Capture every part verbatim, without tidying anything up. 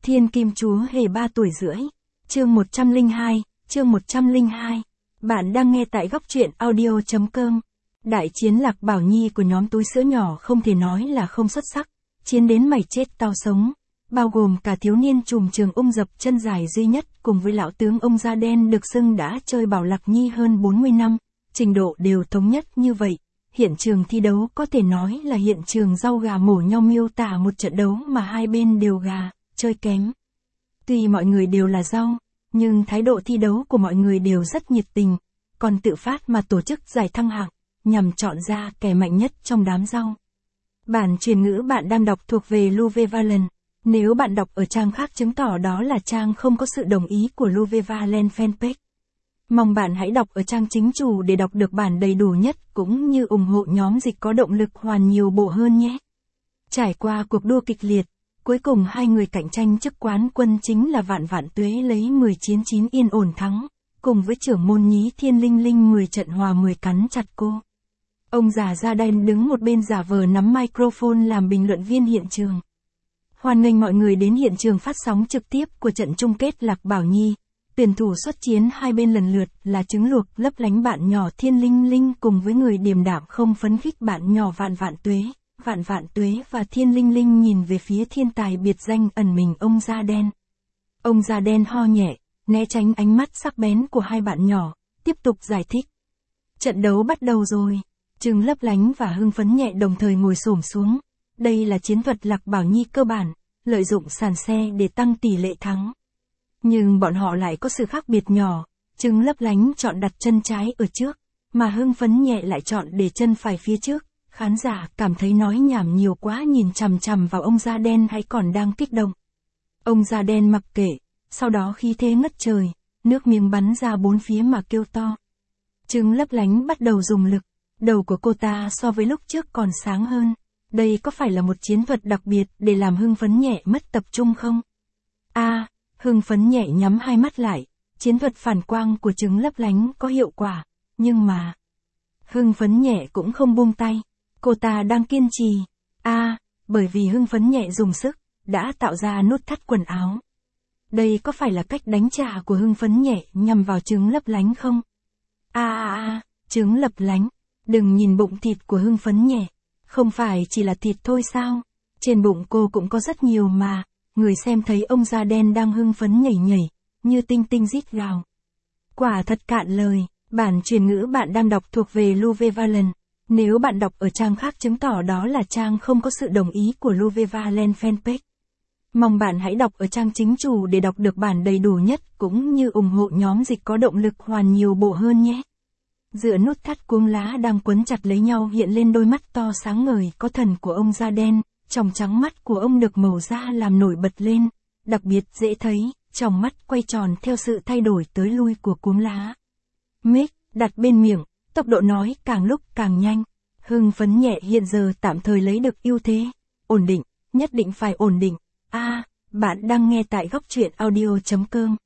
Thiên Kim Chúa Hề ba tuổi rưỡi. Chương một trăm lẻ hai, chương một trăm lẻ hai. Bạn đang nghe tại góc truyện audio chấm com. Đại chiến Lạc Bảo Nhi của nhóm túi sữa nhỏ không thể nói là không xuất sắc. Chiến đến mày chết tao sống. Bao gồm cả thiếu niên trùm trường ung dập chân dài duy nhất cùng với lão tướng ông da đen được xưng đã chơi Bảo Lạc Nhi hơn bốn mươi năm. Trình độ đều thống nhất như vậy. Hiện trường thi đấu có thể nói là hiện trường rau gà mổ nhau, miêu tả một trận đấu mà hai bên đều gà, chơi kém. Tuy mọi người đều là rau, nhưng thái độ thi đấu của mọi người đều rất nhiệt tình, còn tự phát mà tổ chức giải thăng hạng, nhằm chọn ra kẻ mạnh nhất trong đám rau. Bản truyền ngữ bạn đang đọc thuộc về Luvevalent. Nếu bạn đọc ở trang khác chứng tỏ đó là trang không có sự đồng ý của Luvevalent fanpage. Mong bạn hãy đọc ở trang chính chủ để đọc được bản đầy đủ nhất cũng như ủng hộ nhóm dịch có động lực hoàn nhiều bộ hơn nhé. Trải qua cuộc đua kịch liệt, cuối cùng hai người cạnh tranh chức quán quân chính là Vạn Vạn Tuế lấy mười chiến chín yên ổn thắng, cùng với trưởng môn nhí Thiên Linh Linh mười trận hòa mười cắn chặt cô. Ông già da đen đứng một bên giả vờ nắm microphone làm bình luận viên hiện trường. Hoan nghênh mọi người đến hiện trường phát sóng trực tiếp của trận chung kết Lạc Bảo Nhi. Tuyển thủ xuất chiến hai bên lần lượt là trứng luộc lấp lánh bạn nhỏ Thiên Linh Linh cùng với người điềm đạm không phấn khích bạn nhỏ Vạn Vạn Tuế. Vạn Vạn Tuế và Thiên Linh Linh nhìn về phía thiên tài biệt danh ẩn mình ông da đen. Ông da đen ho nhẹ, né tránh ánh mắt sắc bén của hai bạn nhỏ, tiếp tục giải thích. Trận đấu bắt đầu rồi. Trứng lấp lánh và hưng phấn nhẹ đồng thời ngồi xổm xuống. Đây là chiến thuật Lạc Bảo Nhi cơ bản, lợi dụng sàn xe để tăng tỷ lệ thắng. Nhưng bọn họ lại có sự khác biệt nhỏ, trứng lấp lánh chọn đặt chân trái ở trước, mà hưng phấn nhẹ lại chọn để chân phải phía trước. Khán giả cảm thấy nói nhảm nhiều quá nhìn chằm chằm vào ông da đen hay còn đang kích động. Ông da đen mặc kệ, sau đó khí thế ngất trời, nước miếng bắn ra bốn phía mà kêu to. Trứng lấp lánh bắt đầu dùng lực, đầu của cô ta so với lúc trước còn sáng hơn. Đây có phải là một chiến thuật đặc biệt để làm hưng phấn nhẹ mất tập trung không? A, à, hưng phấn nhẹ nhắm hai mắt lại, chiến thuật phản quang của trứng lấp lánh có hiệu quả, nhưng mà hưng phấn nhẹ cũng không buông tay. Cô ta đang kiên trì. A, à, bởi vì hưng phấn nhẹ dùng sức, đã tạo ra nút thắt quần áo. Đây có phải là cách đánh trả của hưng phấn nhẹ nhằm vào trứng lấp lánh không? A a a, trứng lấp lánh, đừng nhìn bụng thịt của hưng phấn nhẹ. Không phải chỉ là thịt thôi sao? Trên bụng cô cũng có rất nhiều mà. Người xem thấy ông da đen đang hưng phấn nhảy nhảy, như tinh tinh rít gào. Quả thật cạn lời, bản truyền ngữ bạn đang đọc thuộc về Luvevalent. Nếu bạn đọc ở trang khác chứng tỏ đó là trang không có sự đồng ý của Luvevalent fanpage. Mong bạn hãy đọc ở trang chính chủ để đọc được bản đầy đủ nhất cũng như ủng hộ nhóm dịch có động lực hoàn nhiều bộ hơn nhé. Giữa nút thắt cuống lá đang quấn chặt lấy nhau hiện lên đôi mắt to sáng ngời có thần của ông da đen, tròng trắng mắt của ông được màu da làm nổi bật lên, đặc biệt dễ thấy, tròng mắt quay tròn theo sự thay đổi tới lui của cuống lá. Mic đặt bên miệng, tốc độ nói càng lúc càng nhanh. Hưng phấn nhẹ hiện giờ tạm thời lấy được ưu thế. Ổn định, nhất định phải ổn định. A, à, bạn đang nghe tại góc truyện audio chấm com.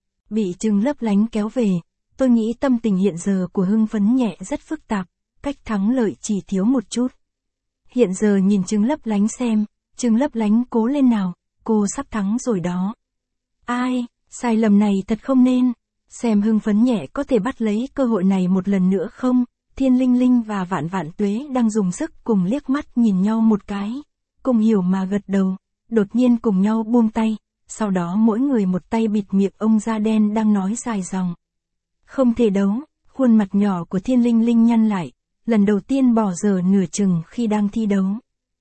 Bị trứng lấp lánh kéo về, tôi nghĩ tâm tình hiện giờ của hưng phấn nhẹ rất phức tạp, cách thắng lợi chỉ thiếu một chút. Hiện giờ nhìn trứng lấp lánh xem, trứng lấp lánh cố lên nào, cô sắp thắng rồi đó. Ai, sai lầm này thật không nên. Xem hưng phấn nhẹ có thể bắt lấy cơ hội này một lần nữa không? Thiên Linh Linh và Vạn Vạn Tuế đang dùng sức cùng liếc mắt nhìn nhau một cái. Cùng hiểu mà gật đầu, đột nhiên cùng nhau buông tay, sau đó mỗi người một tay bịt miệng ông da đen đang nói dài dòng. Không thể đấu, khuôn mặt nhỏ của Thiên Linh Linh nhăn lại, lần đầu tiên bỏ giờ nửa chừng khi đang thi đấu.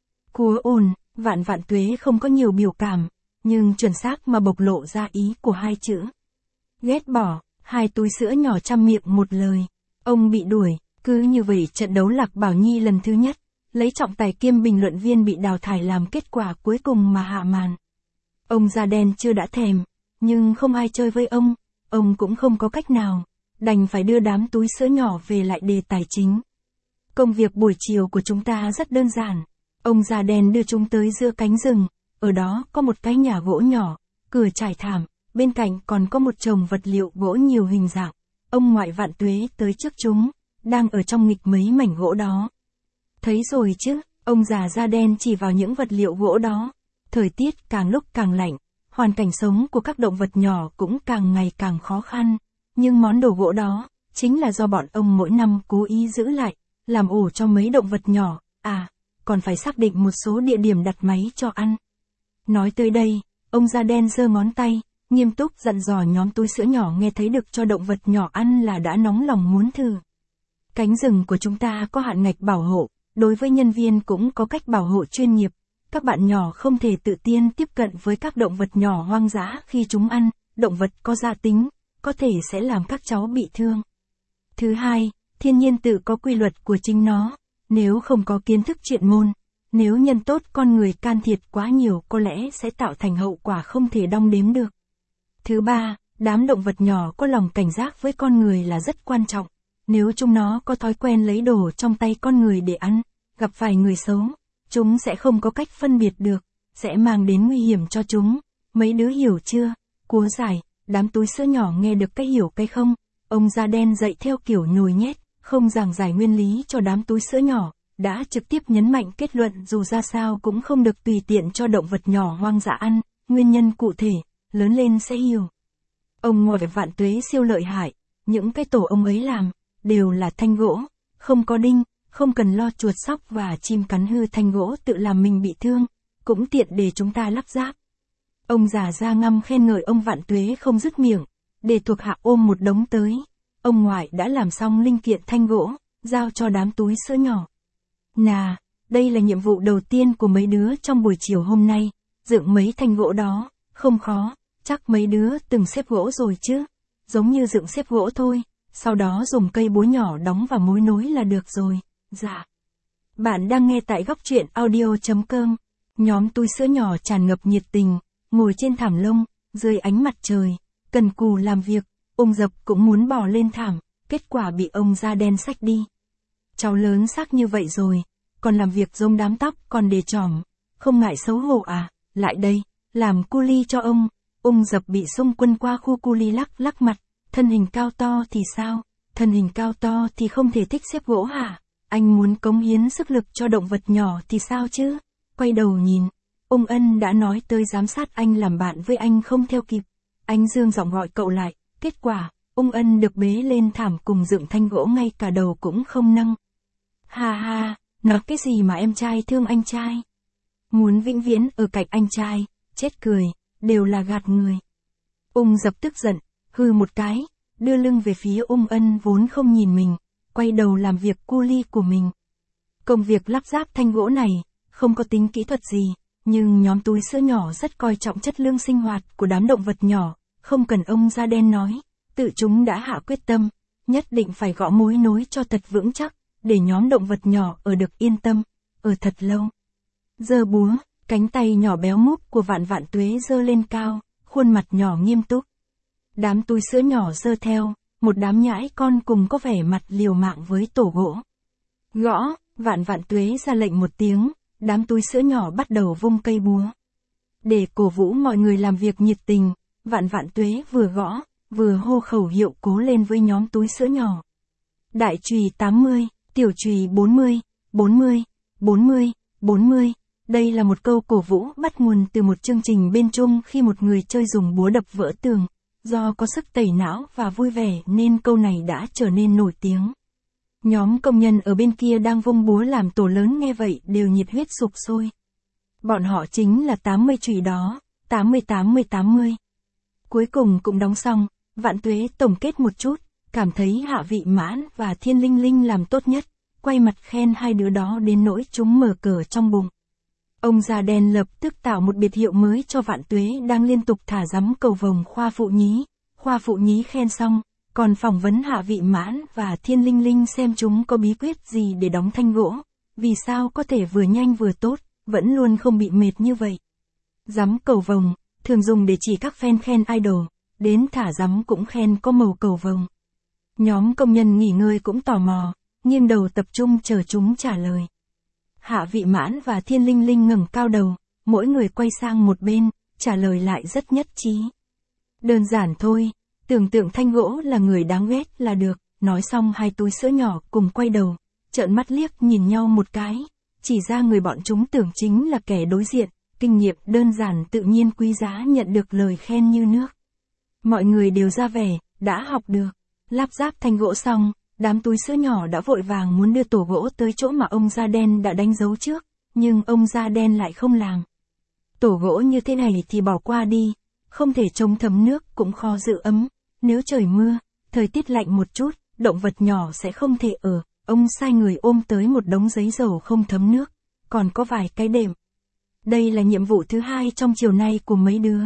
Cúa ồn, Vạn Vạn Tuế không có nhiều biểu cảm, nhưng chuẩn xác mà bộc lộ ra ý của hai chữ. Ghét bỏ, hai túi sữa nhỏ chăm miệng một lời. Ông bị đuổi, cứ như vậy trận đấu Lạc Bảo Nhi lần thứ nhất, lấy trọng tài kiêm bình luận viên bị đào thải làm kết quả cuối cùng mà hạ màn. Ông da đen chưa đã thèm, nhưng không ai chơi với ông, ông cũng không có cách nào, đành phải đưa đám túi sữa nhỏ về lại đề tài chính. Công việc buổi chiều của chúng ta rất đơn giản. Ông da đen đưa chúng tới giữa cánh rừng, ở đó có một cái nhà gỗ nhỏ, cửa trải thảm, bên cạnh còn có một chồng vật liệu gỗ nhiều hình dạng. Ông ngoại Vạn Tuế tới trước chúng, đang ở trong nghịch mấy mảnh gỗ đó. Thấy rồi chứ, ông già da đen chỉ vào những vật liệu gỗ đó. Thời tiết càng lúc càng lạnh, hoàn cảnh sống của các động vật nhỏ cũng càng ngày càng khó khăn, nhưng món đồ gỗ đó, chính là do bọn ông mỗi năm cố ý giữ lại, làm ổ cho mấy động vật nhỏ, à, còn phải xác định một số địa điểm đặt máy cho ăn. Nói tới đây, ông da đen giơ ngón tay, nghiêm túc dặn dò nhóm túi sữa nhỏ nghe thấy được cho động vật nhỏ ăn là đã nóng lòng muốn thử. Cánh rừng của chúng ta có hạn ngạch bảo hộ, đối với nhân viên cũng có cách bảo hộ chuyên nghiệp. Các bạn nhỏ không thể tự tiên tiếp cận với các động vật nhỏ hoang dã khi chúng ăn, động vật có gia tính, có thể sẽ làm các cháu bị thương. Thứ hai, thiên nhiên tự có quy luật của chính nó, nếu không có kiến thức chuyên môn, nếu nhân tốt con người can thiệp quá nhiều có lẽ sẽ tạo thành hậu quả không thể đong đếm được. Thứ ba, đám động vật nhỏ có lòng cảnh giác với con người là rất quan trọng, nếu chúng nó có thói quen lấy đồ trong tay con người để ăn, gặp phải người xấu, chúng sẽ không có cách phân biệt được, sẽ mang đến nguy hiểm cho chúng. Mấy đứa hiểu chưa? Cúa giải, đám túi sữa nhỏ nghe được cái hiểu cái không? Ông da đen dạy theo kiểu nhồi nhét, không giảng giải nguyên lý cho đám túi sữa nhỏ, đã trực tiếp nhấn mạnh kết luận dù ra sao cũng không được tùy tiện cho động vật nhỏ hoang dã ăn, nguyên nhân cụ thể, lớn lên sẽ hiểu. Ông ngồi Vạn Tuế siêu lợi hại, những cái tổ ông ấy làm, đều là thanh gỗ, không có đinh. Không cần lo chuột sóc và chim cắn hư thanh gỗ tự làm mình bị thương, cũng tiện để chúng ta lắp ráp. Ông già ra ngâm khen ngợi ông Vạn Tuế không dứt miệng, để thuộc hạ ôm một đống tới. Ông ngoại đã làm xong linh kiện thanh gỗ, giao cho đám túi sữa nhỏ. Nà, đây là nhiệm vụ đầu tiên của mấy đứa trong buổi chiều hôm nay, dựng mấy thanh gỗ đó, không khó, chắc mấy đứa từng xếp gỗ rồi chứ, giống như dựng xếp gỗ thôi, sau đó dùng cây búa nhỏ đóng và mối nối là được rồi. Dạ. Bạn đang nghe tại góc truyện audio chấm com. Nhóm túi sữa nhỏ tràn ngập nhiệt tình, ngồi trên thảm lông, dưới ánh mặt trời, cần cù làm việc, ông Dập cũng muốn bò lên thảm, kết quả bị ông da đen xách đi. Cháu lớn xác như vậy rồi, còn làm việc giống đám tóc còn để trỏm, không ngại xấu hổ à, lại đây, làm cu li cho ông. Ông Dập bị xung quân qua khu cu li lắc lắc mặt, thân hình cao to thì sao, thân hình cao to thì không thể thích xếp gỗ hả? Anh muốn cống hiến sức lực cho động vật nhỏ thì sao chứ? Quay đầu nhìn, ông Ân đã nói tới giám sát anh làm bạn với anh không theo kịp. Anh dương giọng gọi cậu lại, kết quả, ông Ân được bế lên thảm cùng dựng thanh gỗ ngay cả đầu cũng không nâng. Ha ha, nói cái gì mà em trai thương anh trai? Muốn vĩnh viễn ở cạnh anh trai, chết cười, đều là gạt người. Ông Dập tức giận, hừ một cái, đưa lưng về phía ông Ân vốn không nhìn mình. Quay đầu làm việc cu li của mình. Công việc lắp ráp thanh gỗ này, không có tính kỹ thuật gì, nhưng nhóm túi sữa nhỏ rất coi trọng chất lượng sinh hoạt của đám động vật nhỏ, không cần ông da đen nói, tự chúng đã hạ quyết tâm, nhất định phải gõ mối nối cho thật vững chắc, để nhóm động vật nhỏ ở được yên tâm, ở thật lâu. Giơ búa, cánh tay nhỏ béo múp của Vạn Vạn Tuế giơ lên cao, khuôn mặt nhỏ nghiêm túc. Đám túi sữa nhỏ giơ theo. Một đám nhãi con cùng có vẻ mặt liều mạng với tổ gỗ. Gõ, Vạn Vạn Tuế ra lệnh một tiếng, đám túi sữa nhỏ bắt đầu vung cây búa. Để cổ vũ mọi người làm việc nhiệt tình, Vạn Vạn Tuế vừa gõ, vừa hô khẩu hiệu cố lên với nhóm túi sữa nhỏ. Đại chùy tám mươi, tiểu chùy bốn mươi, bốn mươi, bốn mươi, bốn mươi. Đây là một câu cổ vũ bắt nguồn từ một chương trình bên Trung khi một người chơi dùng búa đập vỡ tường. Do có sức tẩy não và vui vẻ nên câu này đã trở nên nổi tiếng. Nhóm công nhân ở bên kia đang vung búa làm tổ lớn nghe vậy đều nhiệt huyết sục sôi. Bọn họ chính là tám mươi chùy đó, tám mươi tám mươi tám mươi. Cuối cùng cũng đóng xong, Vạn Tuế tổng kết một chút, cảm thấy Hạ Vị Mãn và Thiên Linh Linh làm tốt nhất, quay mặt khen hai đứa đó đến nỗi chúng mở cờ trong bụng. Ông già đen lập tức tạo một biệt hiệu mới cho Vạn Tuế đang liên tục thả rắm cầu vồng Khoa Phụ Nhí. Khoa Phụ Nhí khen xong, còn phỏng vấn Hạ Vị Mãn và Thiên Linh Linh xem chúng có bí quyết gì để đóng thanh gỗ, vì sao có thể vừa nhanh vừa tốt, vẫn luôn không bị mệt như vậy. Rắm cầu vồng, thường dùng để chỉ các fan khen idol, đến thả rắm cũng khen có màu cầu vồng. Nhóm công nhân nghỉ ngơi cũng tò mò, nghiêng đầu tập trung chờ chúng trả lời. Hạ Vị Mãn và Thiên Linh Linh ngẩng cao đầu, mỗi người quay sang một bên, trả lời lại rất nhất trí. Đơn giản thôi, tưởng tượng thanh gỗ là người đáng ghét là được, nói xong hai túi sữa nhỏ cùng quay đầu, trợn mắt liếc nhìn nhau một cái, chỉ ra người bọn chúng tưởng chính là kẻ đối diện, kinh nghiệm đơn giản tự nhiên quý giá nhận được lời khen như nước. Mọi người đều ra vẻ, đã học được. Lắp ráp thành gỗ xong, đám túi sữa nhỏ đã vội vàng muốn đưa tổ gỗ tới chỗ mà ông da đen đã đánh dấu trước, nhưng ông da đen lại không làm. Tổ gỗ như thế này thì bỏ qua đi, không thể chống thấm nước cũng khó giữ ấm, nếu trời mưa, thời tiết lạnh một chút, động vật nhỏ sẽ không thể ở. Ông sai người ôm tới một đống giấy dầu không thấm nước, còn có vài cái đệm. Đây là nhiệm vụ thứ hai trong chiều nay của mấy đứa.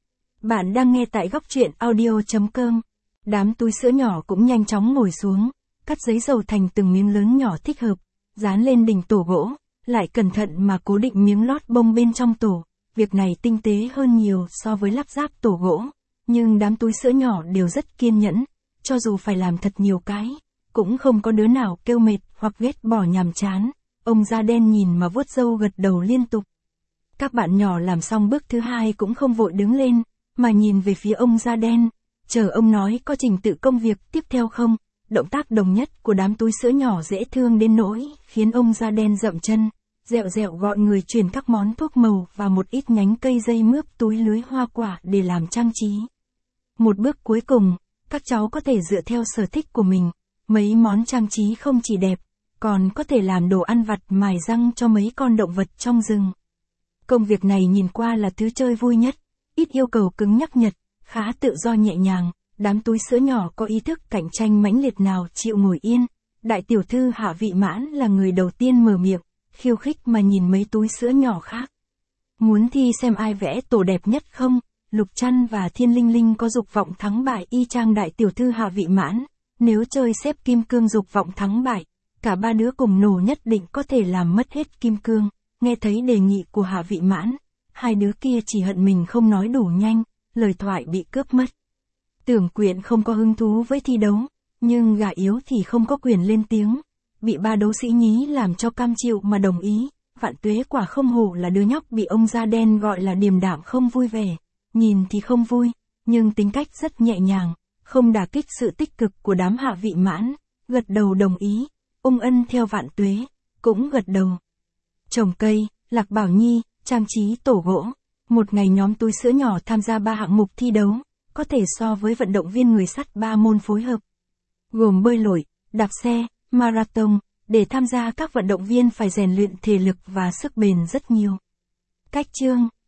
Bạn đang nghe tại góc truyện audio.com. Đám túi sữa nhỏ cũng nhanh chóng ngồi xuống, cắt giấy dầu thành từng miếng lớn nhỏ thích hợp, dán lên đỉnh tổ gỗ, lại cẩn thận mà cố định miếng lót bông bên trong tổ. Việc này tinh tế hơn nhiều so với lắp ráp tổ gỗ, nhưng đám túi sữa nhỏ đều rất kiên nhẫn, cho dù phải làm thật nhiều cái, cũng không có đứa nào kêu mệt hoặc ghét bỏ nhàm chán. Ông da đen nhìn mà vuốt râu gật đầu liên tục. Các bạn nhỏ làm xong bước thứ hai cũng không vội đứng lên, mà nhìn về phía ông da đen, chờ ông nói có trình tự công việc tiếp theo không. Động tác đồng nhất của đám túi sữa nhỏ dễ thương đến nỗi, khiến ông da đen dậm chân, dẹo dẹo gọi người chuyển các món thuốc màu và một ít nhánh cây dây mướp túi lưới hoa quả để làm trang trí. Một bước cuối cùng, các cháu có thể dựa theo sở thích của mình, mấy món trang trí không chỉ đẹp, còn có thể làm đồ ăn vặt mài răng cho mấy con động vật trong rừng. Công việc này nhìn qua là thứ chơi vui nhất, ít yêu cầu cứng nhắc nhật, khá tự do nhẹ nhàng. Đám túi sữa nhỏ có ý thức cạnh tranh mãnh liệt nào chịu ngồi yên. Đại tiểu thư Hạ Vị Mãn là người đầu tiên mở miệng, khiêu khích mà nhìn mấy túi sữa nhỏ khác. Muốn thi xem ai vẽ tổ đẹp nhất không? Lục Trăn và Thiên Linh Linh có dục vọng thắng bại y chang đại tiểu thư Hạ Vị Mãn. Nếu chơi xếp kim cương dục vọng thắng bại, cả ba đứa cùng nổ nhất định có thể làm mất hết kim cương. Nghe thấy đề nghị của Hạ Vị Mãn, hai đứa kia chỉ hận mình không nói đủ nhanh, lời thoại bị cướp mất. Tưởng Quyện không có hứng thú với thi đấu, nhưng gà yếu thì không có quyền lên tiếng. Bị ba đấu sĩ nhí làm cho cam chịu mà đồng ý. Vạn Tuế quả không hổ là đứa nhóc bị ông da đen gọi là điềm đạm không vui vẻ. Nhìn thì không vui, nhưng tính cách rất nhẹ nhàng, không đả kích sự tích cực của đám Hạ Vị Mãn. Gật đầu đồng ý, Ung Ân theo Vạn Tuế, cũng gật đầu. Trồng cây, Lạc Bảo Nhi, trang trí tổ gỗ. Một ngày nhóm túi sữa nhỏ tham gia ba hạng mục thi đấu, có thể so với vận động viên người sắt ba môn phối hợp. Gồm bơi lội, đạp xe, marathon. Để tham gia các vận động viên phải rèn luyện thể lực và sức bền rất nhiều. Cách chương,